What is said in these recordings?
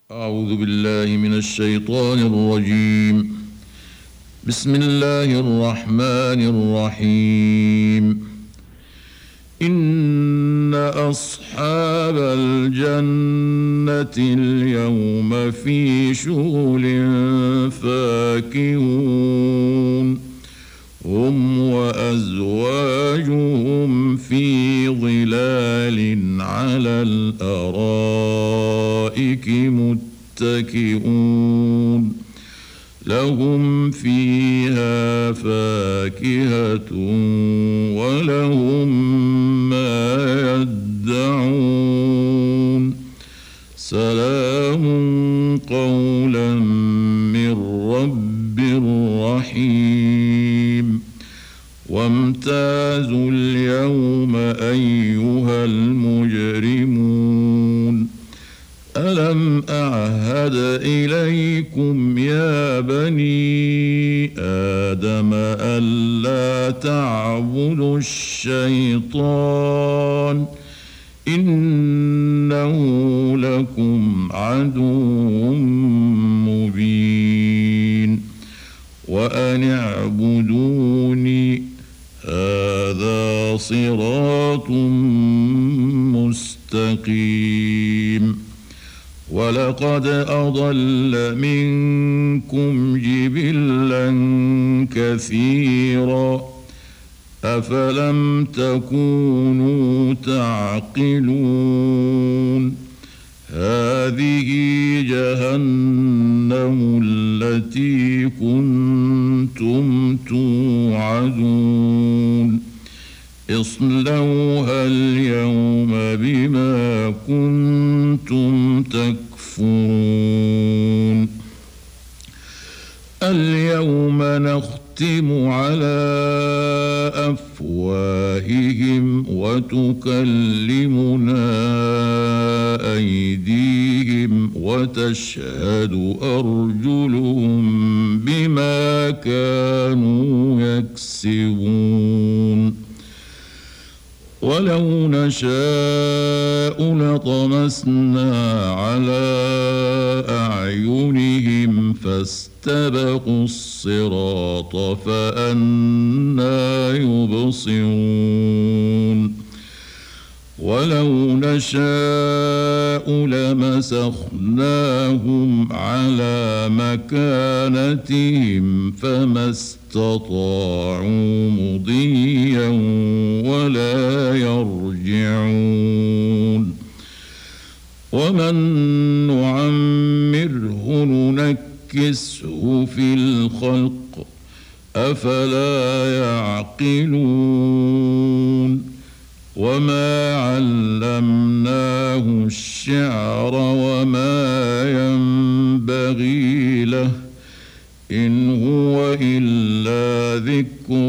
أعوذ بالله من الشيطان الرجيم. بسم الله الرحمن الرحيم. إن أصحاب الجنة اليوم في شغل فاكهون هم وأزواجهم في ظلال على الأرائك متكئون لهم فيها فاكهة ولهم ما يدعون سلام قولا من رب رحيم. وامتازوا اليوم أيها المجرمون ألم أعهد إليكم يا بني آدم ألا تعبدوا الشيطان إنه لكم عدو مبين وأن اعبدوني هذا صراط مستقيم. ولقد أضل منكم جبلا كثيرا أفلم تكونوا تعقلون هذه جهنم التي كنتم توعدون اصلوها اليوم بما كنتم تكفرون. اليوم نختم على أفواههم وتكلمنا أيديهم وتشهد أرجلهم بما كانوا يكسبون. ولو نشاء لطمسنا على أعينهم فاستبقوا الصراط فأنى يبصرون. ولو نشاء لمسخناهم على مكانتهم فما استطاعوا مضيا ولا يرجعون. ومن نعمره ننكسه في الخلق أفلا يعقلون. وما علمناه الشعر وما ينبغي له إن هو إلا ذكر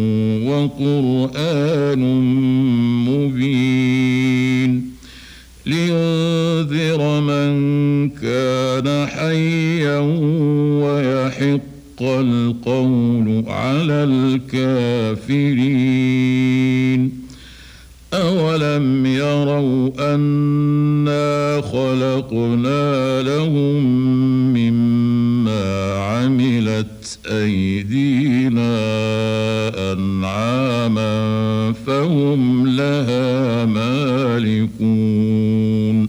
وقرآن مبين لينذر من كان حيا ويحق القول على الكافرين. أولم يروا أنا خلقنا لهم مما عملت أيدينا أنعاما فهم لها مالكون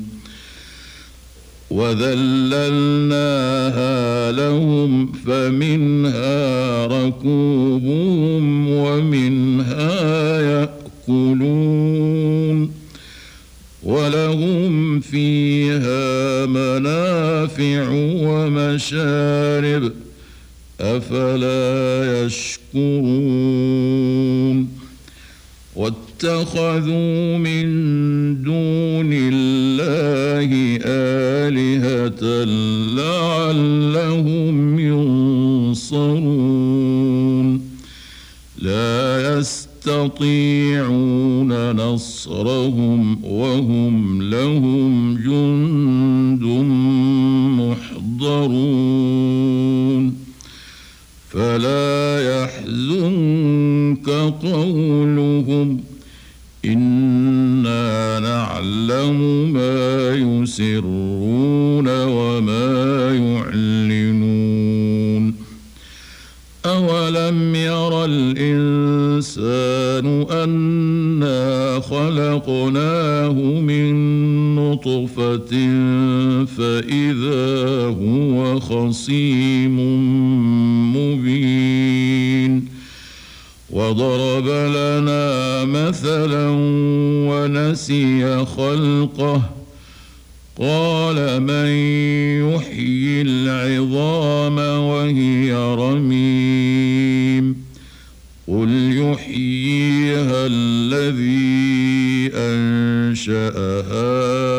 وذللناها لهم فمنها ركوبهم ومنها يأكلون ولهم فيها منافع ومشارب أفلا يشكرون. واتخذوا من دون الله آلهة لعلهم ينصرون لا يستطيعون نصرهم وهم لهم جند محضرون. فلا يحزنك قولهم إنا نعلم ما يسرون وما فإذا هو خصيم مبين وضرب لنا مثلا ونسي خلقه قال من يحيي العظام وهي رميم قل يحييها الذي أنشأها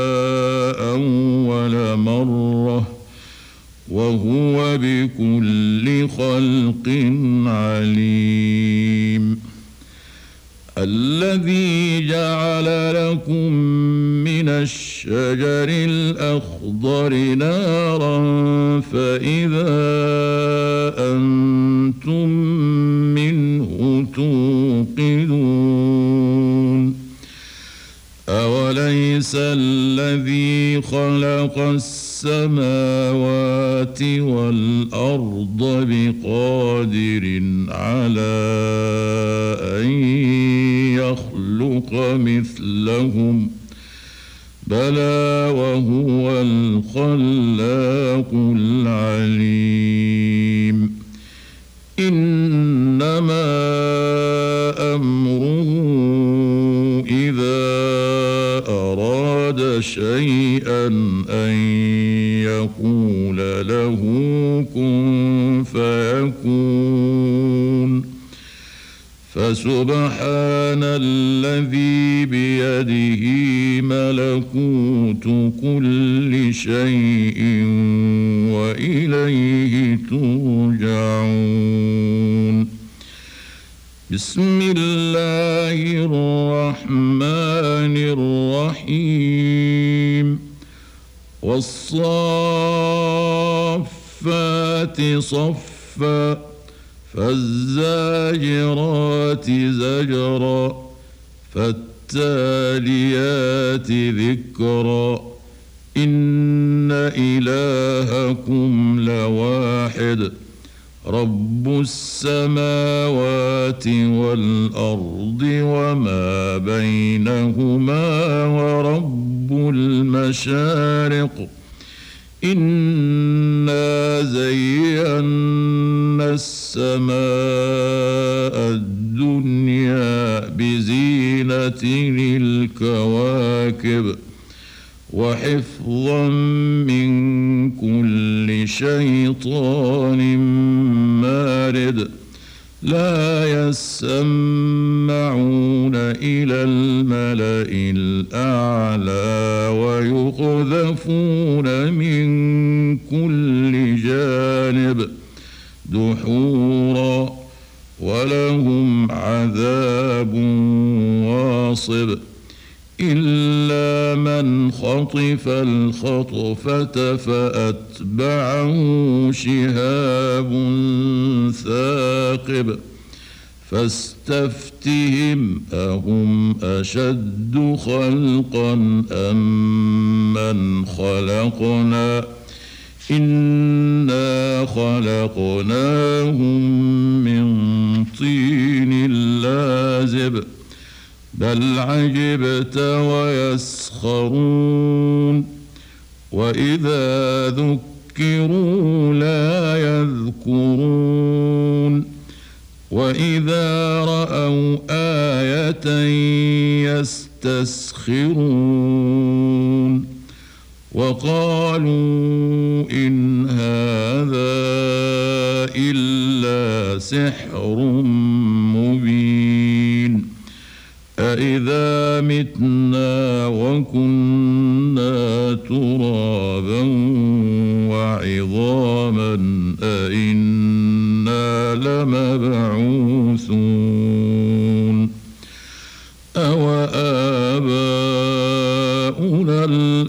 أول مرة وهو بكل خلق عليم الذي جعل لكم من الشجر الأخضر نارا فإذا أنتم منه توقدون أوليس الذي خلق السماوات والأرض بقادر على أن يخلق مثلهم بلى وهو الخلاق العليم إنما أمره إذا أراد شيئا أن يقول له كن فيكون فسبحان الذي بيده ملكوت كل شيء وإليه ترجعون بسم الله الرحمن الرحيم والصافات صفا فالزاجرات زجرا فالتاليات ذكرا إن إلهكم لواحد رب السماوات والأرض وما بينهما ورب المشارق إنا زينا السماء الدنيا بزينة الكواكب وحفظا من كل شيطان مارد لا يسمعون إلى الملأ الأعلى ويقذفون من كل جانب دحورا ولهم عذاب واصب إلا من خطف الخطفة فأتبعه شهاب ثاقب فاستفتهم أهم أشد خلقا أم من خلقنا إنا خلقناهم من طين لازب بل عجبت ويسخرون وإذا ذكروا لا يذكرون وإذا رأوا آية يستسخرون وقالوا إن هذا إلا سحر مبين أإذا متنا وكنا ترابا وعظاما أإنا لمبعوثون أوآباؤنا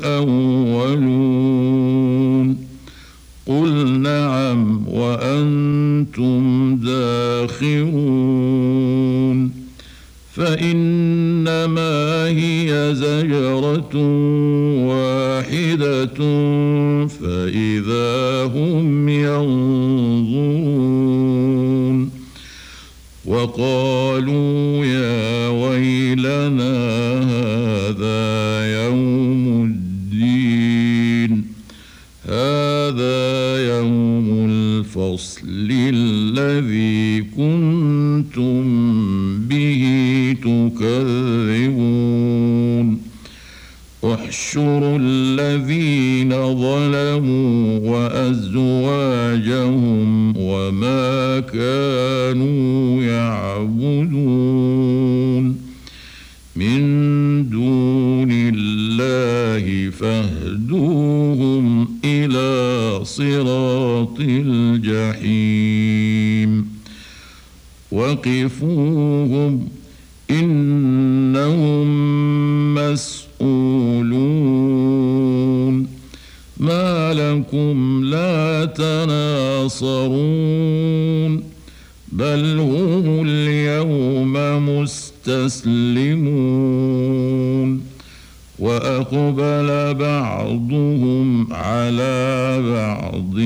الأولون قل نعم وأنتم داخرون فإنما هي زجرة واحدة فإذا هم ينظرون وقالوا يا ويلنا هذا يوم الدين هذا يوم الفصل الذي كنتم به تكذبون احشروا الذين ظلموا وأزواجهم وما كانوا يعبدون من دون الله فاهدوهم إلى صراط الجحيم وقفوهم إنهم مسؤولون ما لكم لا تناصرون بل هم اليوم مستسلمون وأقبل بعضهم على بعض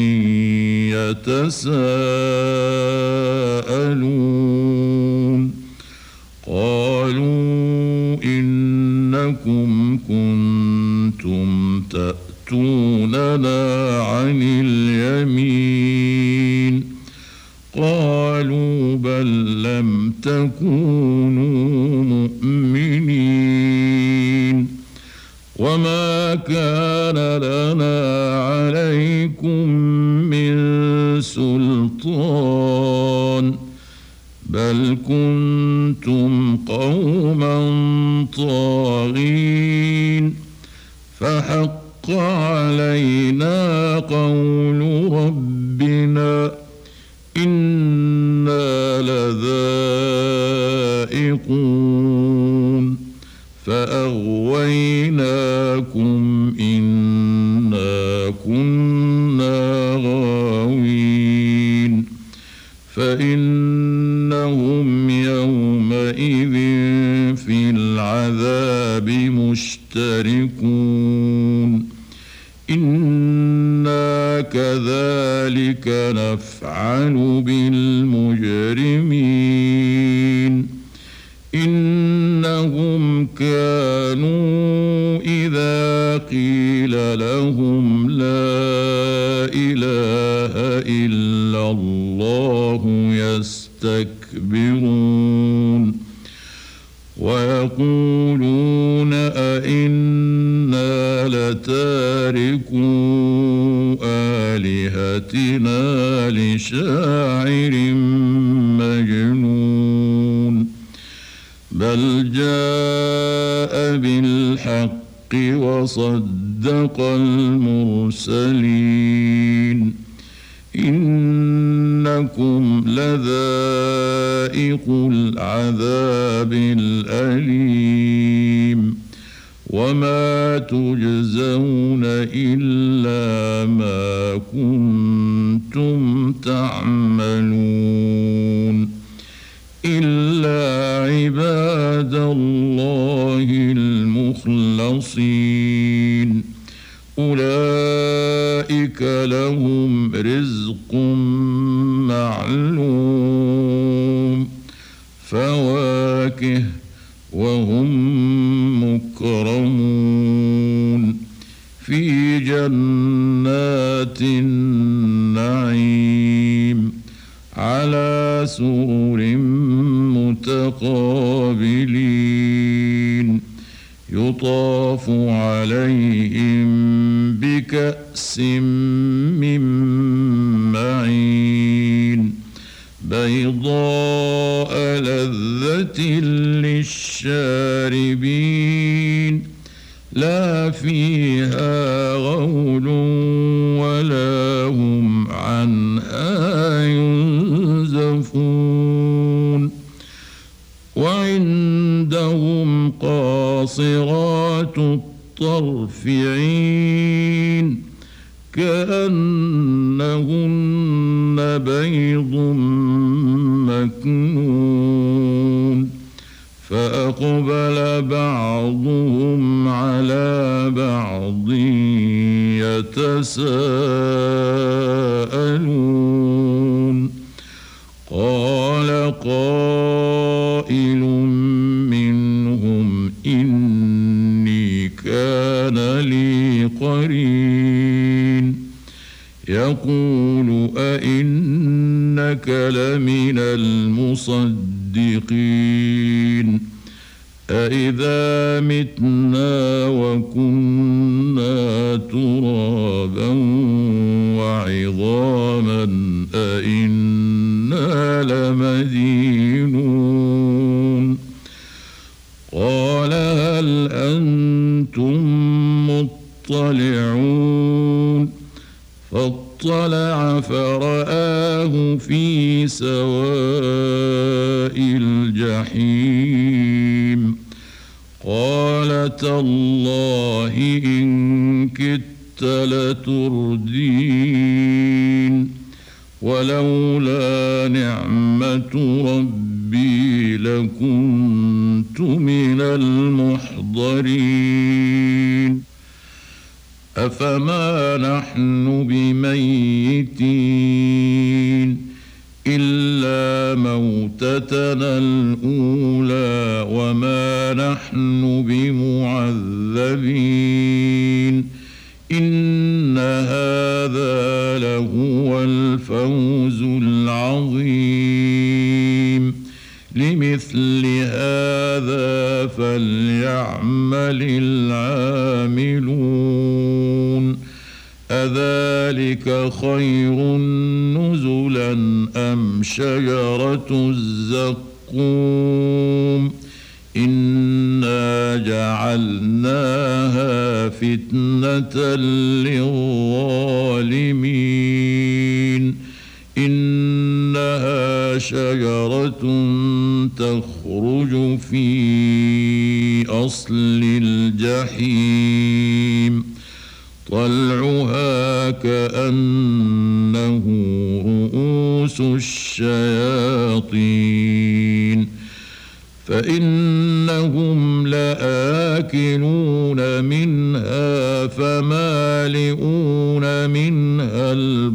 يتساءلون قالوا إنكم كنتم تأتوننا عن اليمين قالوا بل لم تكونوا مؤمنين وما كان لنا عليكم من سلطان بل كنتم قوما طاغين فحق علينا قول ربنا إنا لذائقون فأغويناكم إنا كنا غاوين فإنهم يومئذ في العذاب مشتركون إنا كذلك نفعل بالمجرمين إنهم كانوا إذا قيل لهم لا إله إلا الله يستكبرون ويقولون أئنا لتاركو آلهتنا لشاعر مجنون بل جاء بالحق وصدق المرسلين إنكم لذائق العذاب الأليم وما تجزون إلا ما كنتم تعملون إلا عباد الله المخلصين أولئك لهم رزق معلوم فواكه وهم مكرمون في جنات النعيم على سرر متقابلين يطاف عليهم بكأس من معين بيضاء لذة للشاربين لا فيها غول ولا هم عنها ينزفون وعندهم قاصرات الطرف عين كأنهن بيض مكنون فأقبل بعضهم على بعض يتساءلون قال قائل منهم إني كان لي قرين يقول أئنك لمن المصدقين أإذا متنا وكنا ترابا وعظاما أإنا لمدينون قال هل أنتم مطلعون فاطلع فرآه في سواء الجحيم قال تالله إن كدت لتردين ولولا نعمة ربي لكنت من المحضرين أفما نحن بميتين إلا موتتنا الأولى وما نحن بمعذبين إن هذا لهو الفوز العظيم لمثل هذا فليعمل العاملون أذلك خير نزلا أم شجرة الزقوم إنا جعلناها فتنة للظالمين إنها شجرة تخرج في أصل الجحيم طلعها كأنه رؤوس الشياطين فإنهم لآكلون منها فمالئون منها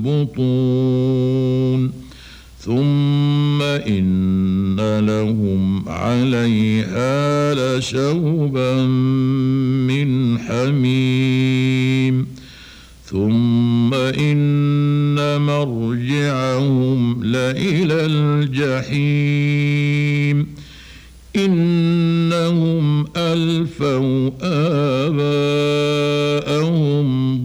البطون ثم إن لهم عليها لشوبا من حميم ثم إن مرجعهم لإلى الجحيم إنهم ألفوا آباءهم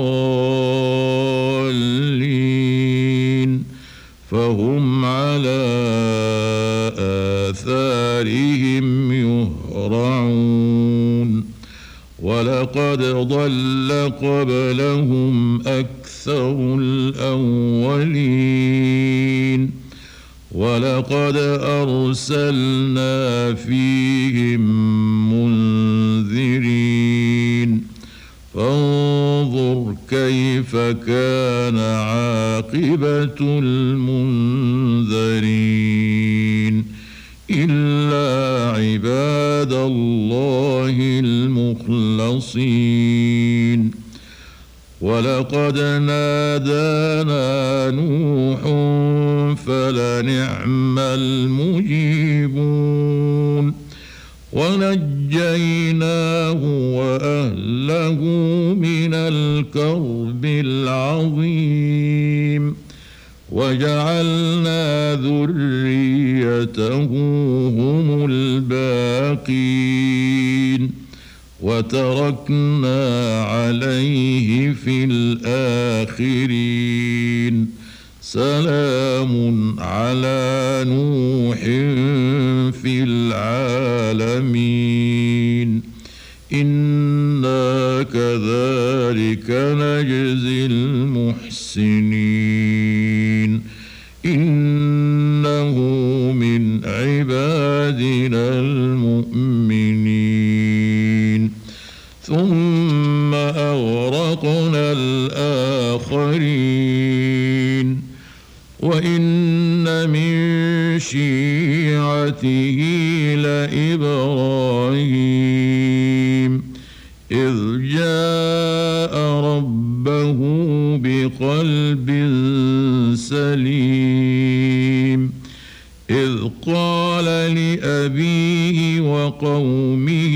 ضالين فهم على آثارهم يهرعون ولقد ضل قبلهم أكثر الأولين ولقد أرسلنا فيهم منذرين فانظر كيف كان عاقبة المنذرين إلا عباد الله المخلصين ولقد نادانا نوح فلنعم المجيبون ونجيناه وأهله من الكرب العظيم وجعلنا ذريته هم الباقين وتركنا عليه في الآخرين سلام على نوح في العالمين إنا كذلك نجزي المحسنين إنه من عبادنا المؤمنين ثم أغرقنا الآخرين وإن من شيعته لإبراهيم إذ جاء ربه بقلب سليم إذ قال لأبيه وقومه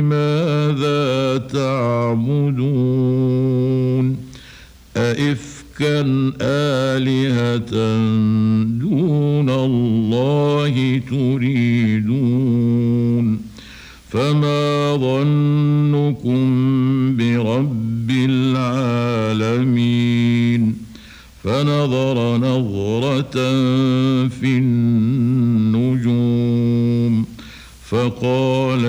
ماذا تعبدون أئفكا أئفكا آلهة دون الله تريدون فما ظنكم برب العالمين فنظر نظرة في النجوم فقال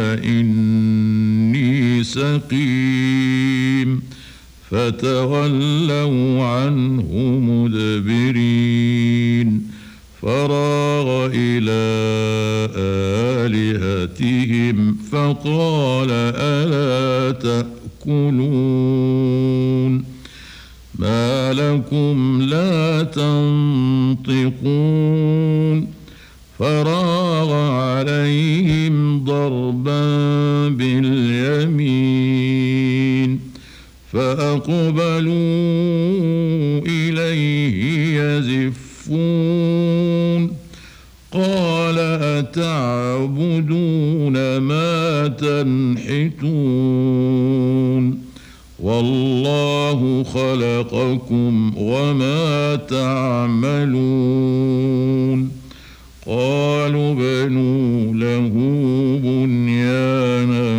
إني سقيم فتولوا عنه مدبرين فراغ إلى آلهتهم فقال ألا تأكلون ما لكم لا تنطقون فراغ عليهم ضربا باليمين فأقبلوا إليه يزفون قال أتعبدون ما تنحتون والله خلقكم وما تعملون قالوا بنوا له بنيانا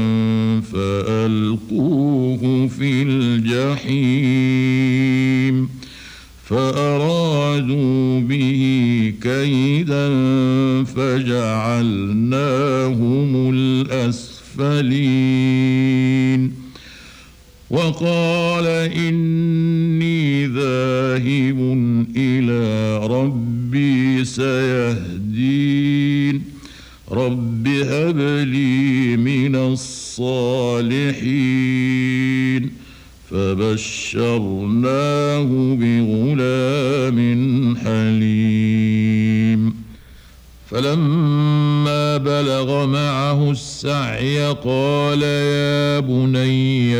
فألقوه في الجحيم فأرادوا به كيدا فجعلناهم الأسفلين وقال إني ذاهب إلى ربي سيهدين رب هب لي من الصالحين فبشرناه بغلام حليم فلما بلغ معه السعي قال يا بني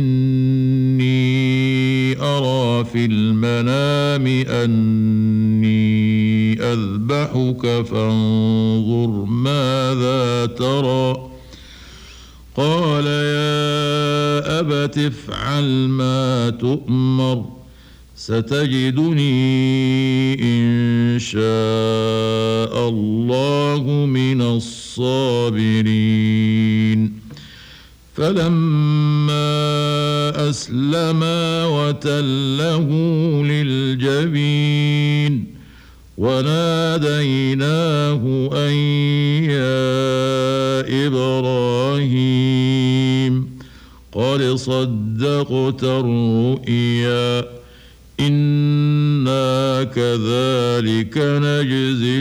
إني أرى في المنام أني أذبحك فانظر ماذا ترى قال يا أبت افعل ما تؤمر ستجدني إن شاء الله من الصابرين فلما أسلما وتله للجبين وناديناه أن يا إبراهيم قد صدقت الرؤيا إنا كذلك نجزي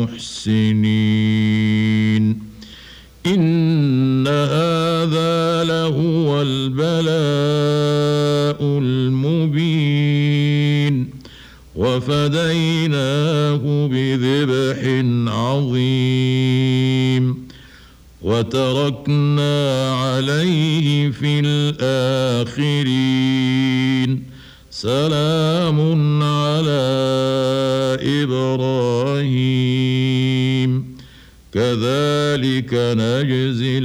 المحسنين إن هذا لهو البلاء المبين وفديناه بذبح عظيم وتركنا عليه في الآخرين سلام على إبراهيم كذلك نجزي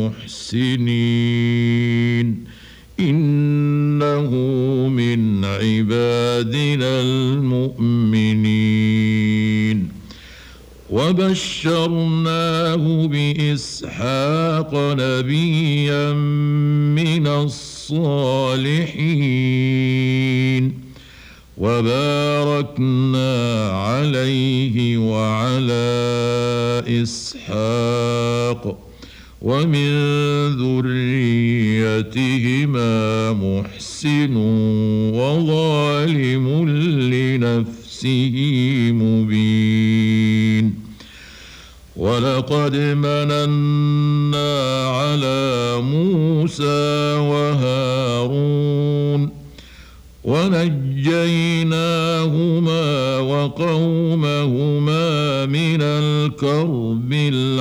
المحسنين إنه من عبادنا المؤمنين وبشرناه بإسحاق نبيا من الصالحين وباركنا عليه وعلى إسحاق ومن ذريتهما محسن وظالم لنفسه مبين ولقد مننا على موسى وهارون ونجيناهما وقومهما من الكرب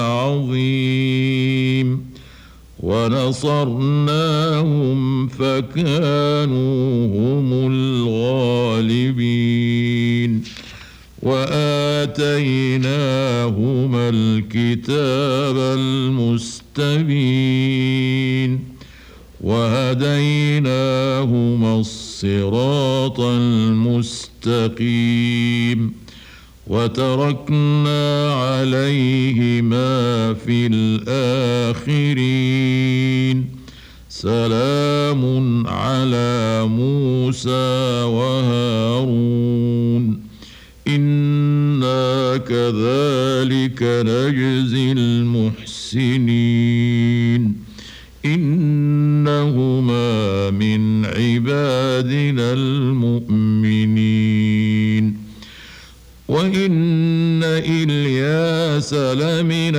العظيم ونصرناهم فكانوا هم الغالبين وآتيناهما الكتاب المستبين وهديناهما الصراط المستقيم وتركنا عليهما في الآخرين سلام على موسى وهارون إنا كذلك نجزي المحسنين إنهما من عبادنا المؤمنين وإن إلياس لمن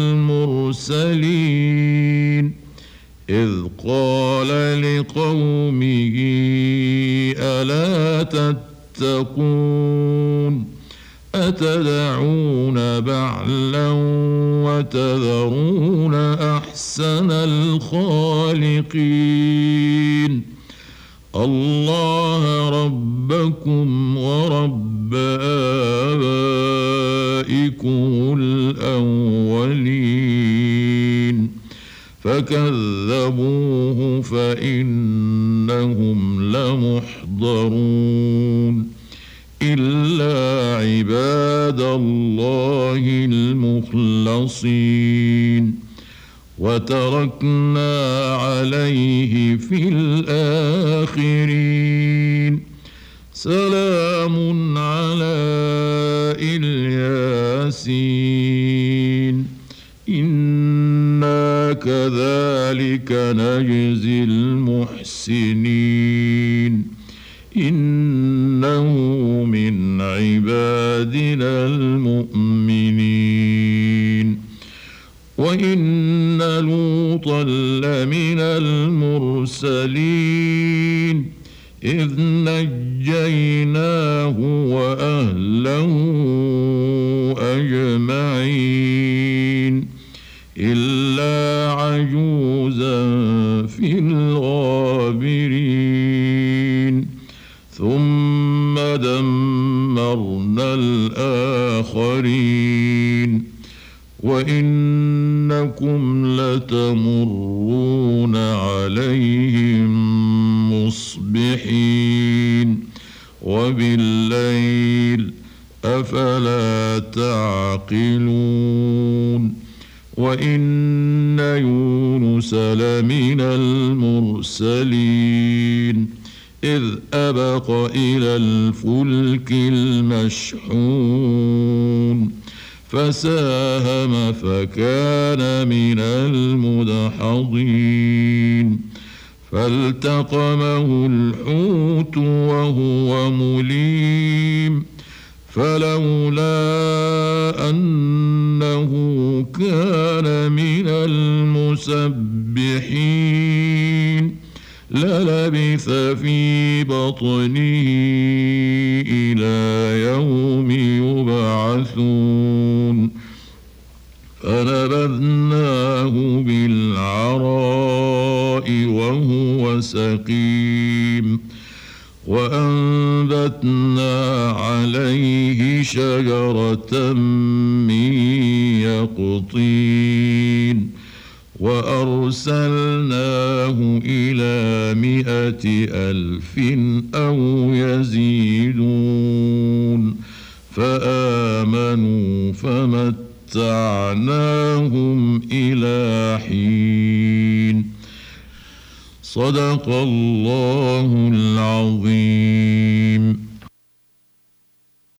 المرسلين إذ قال لقومه ألا تتقون أتدعون بعلا وتذرون أحسن الخالقين الله ربكم ورب آبائكم الأولين فكذبوه فإنهم لمحضرون إلا عباد الله المخلصين وتركنا عليه في الآخرين سلام على الياسين إنا كذلك نجزي المحسنين إنه من عبادنا المؤمنين وإن لوطا لمن المرسلين إذ نجيناه وأهله أجمعين إلا عجوزا في الغابرين ثم دمرنا الآخرين وإنكم لتمرون عليهم مصبحين وبالليل أفلا تعقلون وإن يونس لمن المرسلين إذ أبق إلى الفلك المشحون فساهم فكان من المدحضين فالتقمه الحوت وهو مليم فلولا أنه كان من المسبحين للبث في بطنه إلى يوم يبعثون فنبذناه بالعراء وهو سقيم وأنبتنا عليه شجرة من يقطين وأرسلناه إلى 100,000 أو يزيدون فآمنوا فمتعناهم إلى حين صدق الله العظيم.